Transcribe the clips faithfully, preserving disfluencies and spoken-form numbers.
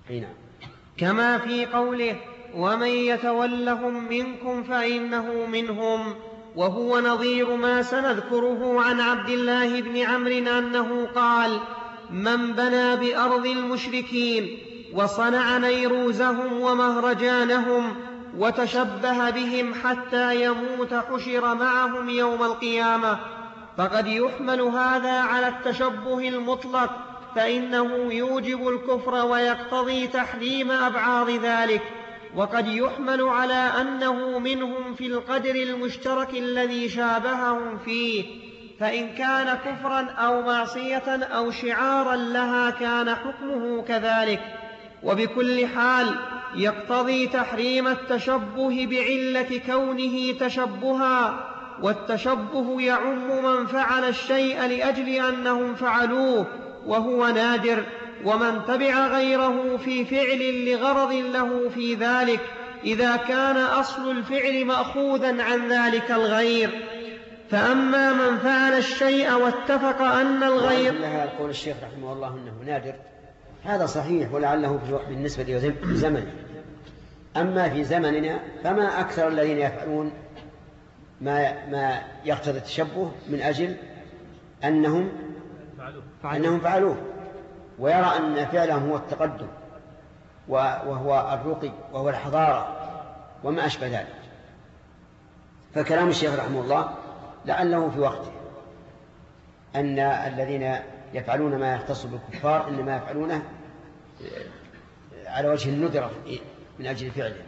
هنا. كما في قوله ومن يتولهم منكم فإنه منهم، وهو نظير ما سنذكره عن عبد الله بن عمرو أنه قال من بنى بأرض المشركين وصنع نيروزهم ومهرجانهم وتشبه بهم حتى يموت حشر معهم يوم القيامة، فقد يحمل هذا على التشبه المطلق، فإنه يوجب الكفر ويقتضي تحريم أبعاض ذلك، وقد يحمل على أنه منهم في القدر المشترك الذي شابههم فيه، فإن كان كفرا أو معصية أو شعارا لها كان حكمه كذلك. وبكل حال يقتضي تحريم التشبه بعلة كونه تشبها، والتشبه يعم من فعل الشيء لأجل أنهم فعلوه وهو نادر، ومن تبع غيره في فعل لغرض له في ذلك إذا كان أصل الفعل مأخوذا عن ذلك الغير. فأما من فعل الشيء واتفق أن الغير لها قول الشيخ رحمه الله أنه نادر، هذا صحيح ولعله بالنسبة لزمن. أما في زمننا فما أكثر الذين يفعلون ما, ما يقتضي التشبه من أجل أنهم أنهم فعلوه، ويرى أن فعلهم هو التقدم وهو الرقي وهو الحضارة وما أشبه ذلك. فكلام الشيخ رحمه الله لعله في وقته أن الذين يفعلون ما يختص بالكفار إنما يفعلونه على وجه الندرة من أجل فعله.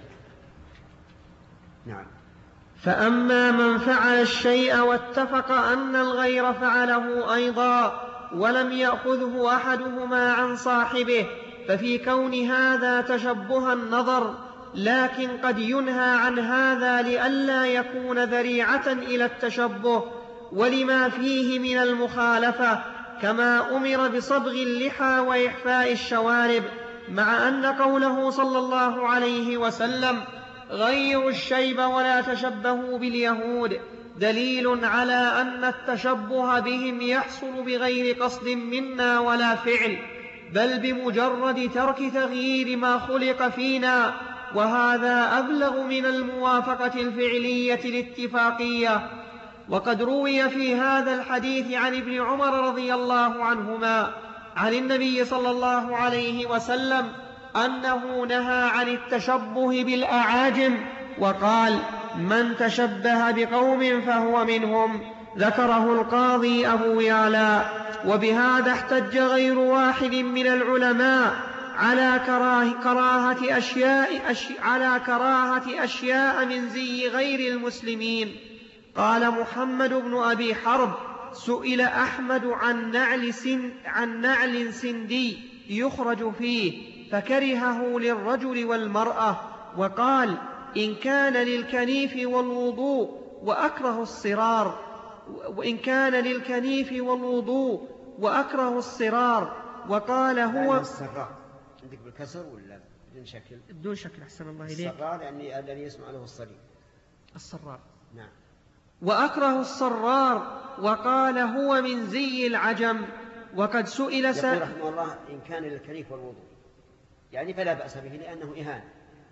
نعم. فأما من فعل الشيء واتفق أن الغير فعله أيضا ولم يأخذه أحدهما عن صاحبه ففي كون هذا تشبه النظر، لكن قد ينهى عن هذا لئلا يكون ذريعة إلى التشبه ولما فيه من المخالفة، كما أمر بصبغ اللحى وإحفاء الشوارب، مع أن قوله صلى الله عليه وسلم غيروا الشيب ولا تشبهوا باليهود دليل على أن التشبه بهم يحصل بغير قصد منا ولا فعل، بل بمجرد ترك تغيير ما خلق فينا، وهذا أبلغ من الموافقة الفعلية الاتفاقية. وقد روي في هذا الحديث عن ابن عمر رضي الله عنهما عن النبي صلى الله عليه وسلم أنه نهى عن التشبه بالأعاجم وقال من تشبه بقوم فهو منهم، ذكره القاضي أبو يعلى. وبهذا احتج غير واحد من العلماء على كراه كراهة أشياء, أشي على كراهة أشياء من زي غير المسلمين. قال محمد بن أبي حرب سئل أحمد عن نعل, سن عن نعل سندي يخرج فيه فكرهه للرجل والمرأة، وقال إن كان للكنيف والوضوء وأكره الصرار وإن كان للكنيف والوضوء وأكره الصرار. وقال هو الصرار عندك بالكسر ولا بدون شكل؟ بدون شكل أحسن الله إليك. الصرار يعني الذي يسمع له الصرير. الصرار نعم. وأكره الصرار وقال هو من زي العجم. وقد سئل سائل يقول رحمه الله إن كان للكنيف والوضوء يعني فلا بأس به لأنه إهانة.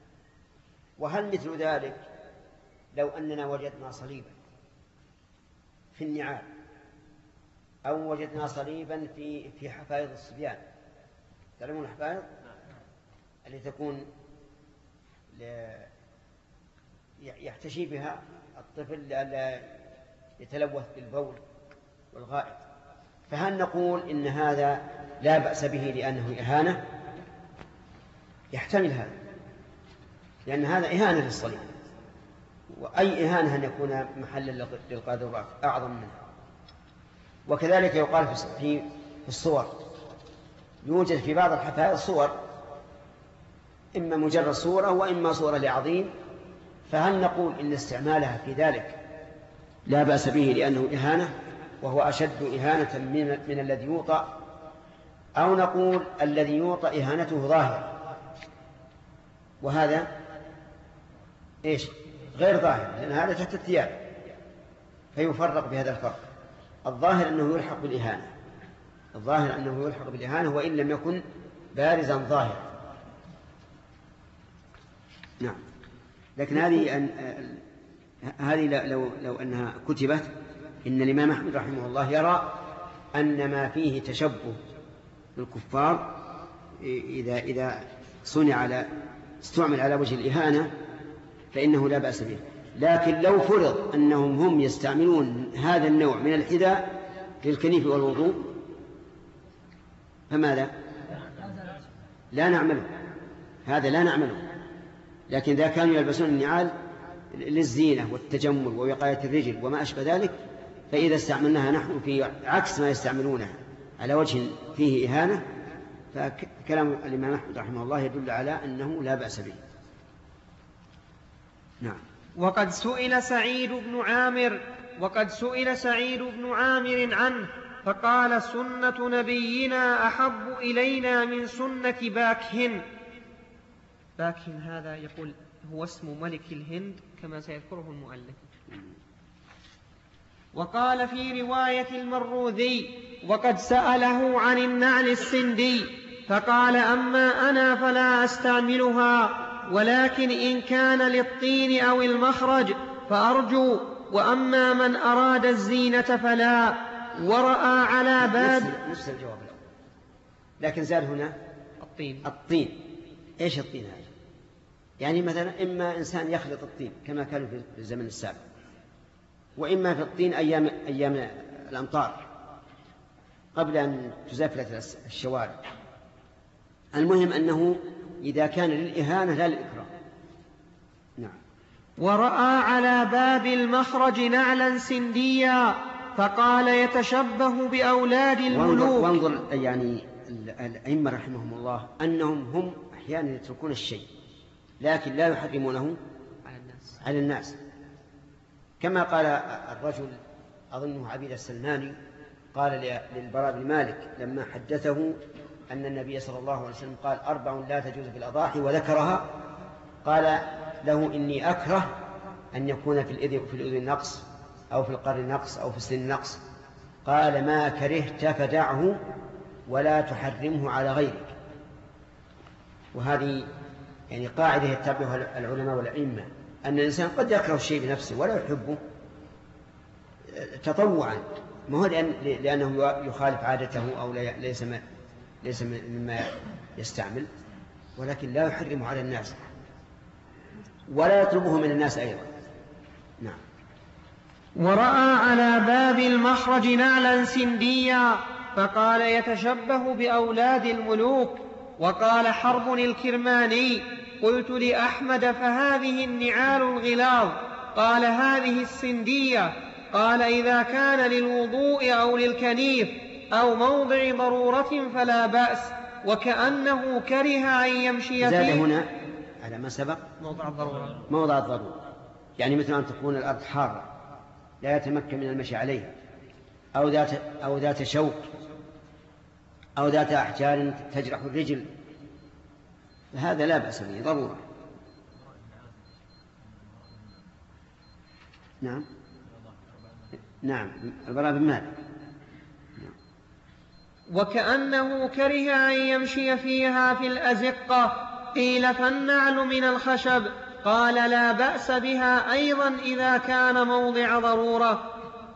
وهل مثل ذلك لو أننا وجدنا صليبا في النعال أو وجدنا صليبا في في حفايض الصبيان، تعلمون الحفايض التي تكون يحتشي بها الطفل لئلا يتلوث بالبول والغائط، فهل نقول إن هذا لا بأس به لأنه إهانة؟ يحتمل هذا، لأن هذا إهانة للصليب، وأي إهانة أن يكون محلا للقاذورات أعظم منها. وكذلك يقال في الصور، يوجد في بعض الحفائظ صور إما مجرد صورة وإما صورة لعظيم، فهل نقول إن استعمالها في ذلك لا بأس به لأنه إهانة وهو أشد إهانة من, من الذي يوطى، أو نقول الذي يوطى إهانته ظاهرة وهذا إيش غير ظاهر، لأن هذا تحت الثياب فيفرق بهذا الفرق. الظاهر أنه يلحق بالإهانة، الظاهر أنه يلحق بالإهانة وإن لم يكن بارزا ظاهرا، نعم. لكن هذه أن هذه لو لو أنها كتبت إن الإمام أحمد رحمه الله يرى أن ما فيه تشبه بالكفار إذا إذا صنع على استعمل على وجه الإهانة فإنه لا بأس به. لكن لو فرض أنهم هم يستعملون هذا النوع من الحذاء للكنيف والوضوء فماذا؟ لا نعمله، هذا لا نعمله. لكن إذا كانوا يلبسون النعال للزينة والتجمل ووقاية الرجل وما أشبه ذلك فإذا استعملناها نحن في عكس ما يستعملونه على وجه فيه إهانة فكلام الإمام أحمد رحمه الله يدل على أنه لا بأس به. نعم. وقد سئل سعيد بن عامر وقد سئل سعيد بن عامر عنه فقال سنة نبينا أحب إلينا من سنة باكهن. باكهن هذا يقول هو اسم ملك الهند كما سيذكره المؤلف. وقال في رواية المروذي وقد سأله عن النعل السندي فقال أما أنا فلا أستعملها ولكن إن كان للطين أو المخرج فأرجو وأما من أراد الزينة فلا. ورأى على باب نفس الجواب الأول لكن زاد هنا الطين. الطين إيش الطين هذا؟ يعني مثلا إما إنسان يخلط الطين كما كانوا في الزمن السابق وإما في الطين أيام, أيام الأمطار قبل أن تزفلت الشوارع. المهم أنه إذا كان للإهانة لا للإكرام. نعم. ورأى على باب المخرج نعلا سنديا فقال يتشبه بأولاد الملوك. وانظر يعني الأئمة رحمهم الله أنهم هم أحيانا يتركون الشيء لكن لا يحرمونه على الناس, على الناس. كما قال الرجل أظنه عبيد السلماني قال للبراء بن مالك لما حدثه أن النبي صلى الله عليه وسلم قال أربع لا تجوز في الأضاحي وذكرها قال له إني أكره أن يكون في الإذن في الأذن نقص أو في القرن نقص أو في السن نقص. قال ما كرهت فدعه ولا تحرمه على غيرك. وهذه يعني قاعدة يتبعها العلماء والأئمة أن الإنسان قد يكره الشيء بنفسه ولا يحبه تطوعا ما هو لأن لأنه يخالف عادته أو ليس ما ليس مما يستعمل ولكن لا يحرمه على الناس ولا يطلبه من الناس أيضا. نعم. ورأى على باب المخرج نعلا سنديا فقال يتشبه بأولاد الملوك. وقال حرب الكرماني قلت لأحمد فهذه النعال الغلاظ قال هذه السندية. قال إذا كان للوضوء أو للكنيف أو موضع ضرورة فلا بأس. وكأنه كره أن يمشي فيه. زاد هنا على ما سبق موضع الضرورة. موضع الضرورة يعني مثل أن تكون الأرض حارة لا يتمكن من المشي عليها أو ذات, أو ذات شوك أو ذات أحجار تجرح الرجل فهذا لا بأس به ضرورة. نعم. نعم البراء بن مالك. وكأنه كره أن يمشي فيها في الأزقة. قيل فالنعل من الخشب. قال لا بأس بها أيضا إذا كان موضع ضرورة.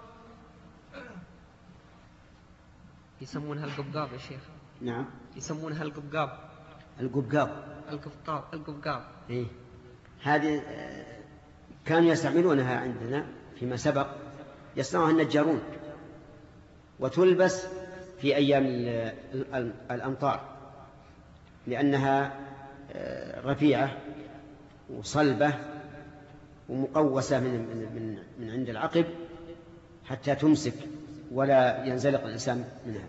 يسمونها القبقاب يا شيخ. نعم يسمونها القبقاب. القبقاب القبقاب القبقاب إيه. هذه كانوا يستعملونها عندنا فيما سبق يصنعها النجارون وتلبس في أيام الأمطار لأنها رفيعة وصلبة ومقوسة من, من, من عند العقب حتى تمسك ولا ينزلق الإنسان منها.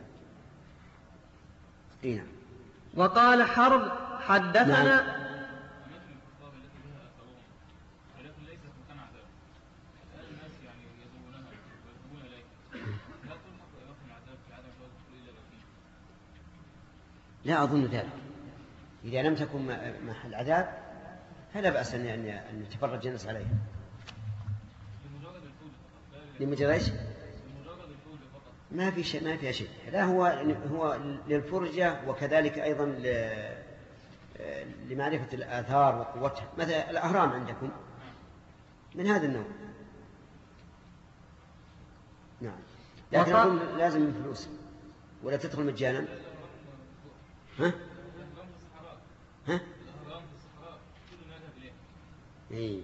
إيه. وقال حرب حدثنا. نعم. لا أظن ذلك. إذا لم تكن محل عذاب فلا بأس أن يتفرج الناس عليها. لمجرد إيش؟ ما في شيء ما فيها شيء. لا هو هو للفرجة وكذلك أيضا لمعرفة الآثار وقوتها، مثل الأهرام عندكم من هذا النوع. نعم، لكن أقول لازم من فلوس ولا تدخل مجانا. ها؟ ها؟ إيه.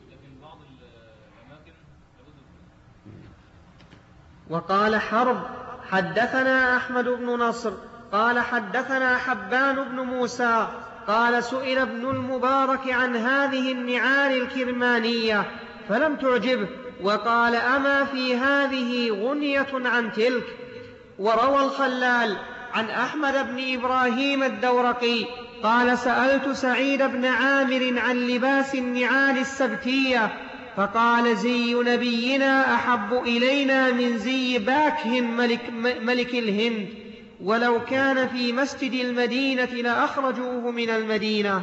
وقال حرب حدثنا أحمد بن نصر قال حدثنا حبان بن موسى قال سئل ابن المبارك عن هذه النعال الكرمانية فلم تعجبه، وقال أما في هذه غنية عن تلك. وروى الخلال عن أحمد بن إبراهيم الدورقي قال سألت سعيد بن عامر عن لباس النعال السبتية فقال زي نبينا أحب إلينا من زي باكه ملك, ملك الهند، ولو كان في مسجد المدينة لأخرجوه من المدينة.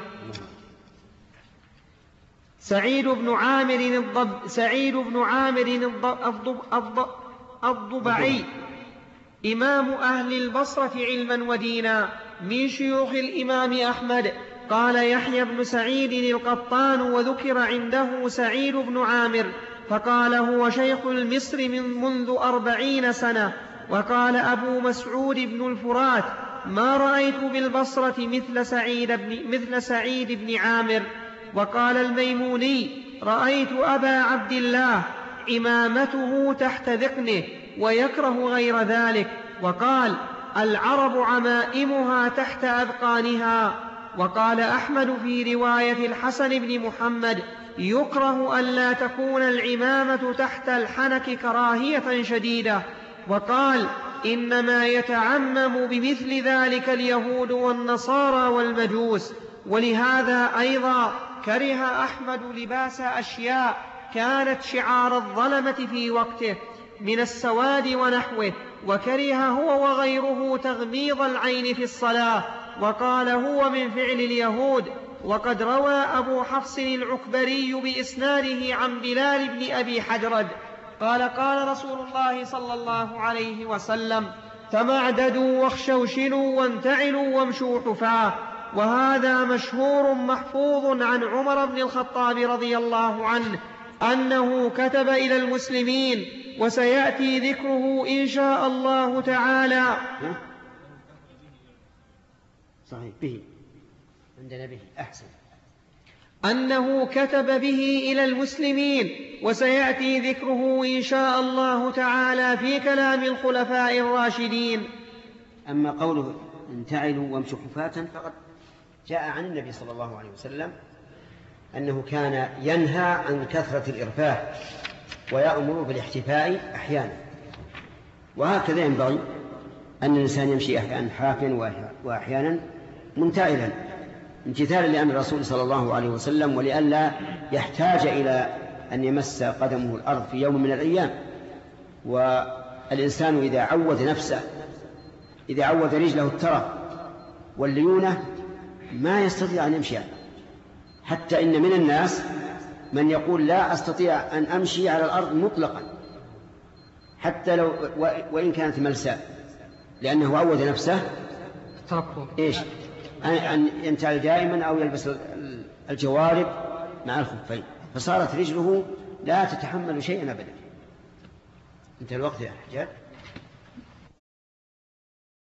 سعيد بن عامر الضب سعيد بن عامر الضب الضب الضبعي إمام أهل البصرة علما ودينا من شيوخ الإمام أحمد. قال يحيى بن سعيد القطان وذكر عنده سعيد بن عامر فقال هو شيخ المصر من منذ أربعين سنة. وقال أبو مسعود بن الفرات ما رأيت بالبصرة مثل سعيد بن, مثل سعيد بن عامر. وقال الميموني رأيت أبا عبد الله عمامته تحت ذقنه ويكره غير ذلك. وقال العرب عمائمها تحت أذقانها. وقال أحمد في رواية الحسن بن محمد يكره أن لا تكون العمامة تحت الحنك كراهية شديدة. وقال إنما يتعمم بمثل ذلك اليهود والنصارى والمجوس. ولهذا أيضا كره أحمد لباس أشياء كانت شعار الظلمة في وقته من السواد ونحوه، وكره هو وغيره تغميض العين في الصلاة، وقال هو من فعل اليهود. وقد روى أبو حفص العكبري بإسناده عن بلال بن أبي حجرد قال قال رسول الله صلى الله عليه وسلم تمعددوا واخشوشنوا وانتعلوا وامشوا حفاة. وهذا مشهور محفوظ عن عمر بن الخطاب رضي الله عنه أنه كتب إلى المسلمين وسيأتي ذكره إن شاء الله تعالى. صحيح به عندنا به أحسن أنه كتب به إلى المسلمين وسيأتي ذكره إن شاء الله تعالى في كلام الخلفاء الراشدين. أما قوله انتعلوا وامشوا حفاة فقد جاء عن النبي صلى الله عليه وسلم أنه كان ينهى عن كثرة الإرفاه ويأمر بالاحتفاء أحيانا، وهكذا ينبغي أن الإنسان يمشي أحيانا حافا وأحيانا منتعلا امتثالا لأمر الرسول صلى الله عليه وسلم، ولئلا يحتاج إلى أن يمس قدمه الأرض في يوم من الأيام. والإنسان إذا عود نفسه إذا عود رجله الترف والليونة ما يستطيع أن يمشي، حتى إن من الناس من يقول لا أستطيع أن أمشي على الأرض مطلقا حتى لو وإن كانت ملساء، لأنه عود نفسه إيش أن ينتعل دائما أو يلبس الجوارب مع الخفين، فصارت رجله لا تتحمل شيئا أبدا. انتهى الوقت يا حجاج.